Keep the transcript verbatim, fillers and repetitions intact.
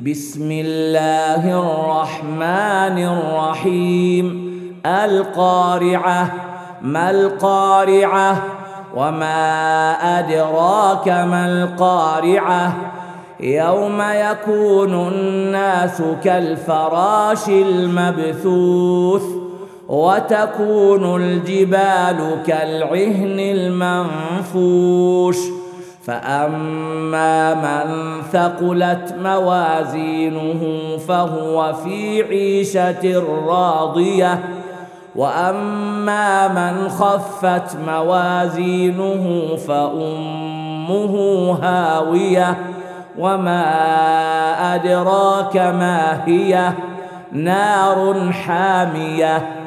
بسم الله الرحمن الرحيم. القارعة. ما القارعة؟ وما أدراك ما القارعة؟ يوم يكون الناس كالفراش المبثوث وتكون الجبال كالعهن المنفوش. فأما من ثقلت موازينه فهو في عيشة راضية، وأما من خفت موازينه فأمه هاوية. وما أدراك ما هي؟ نار حامية.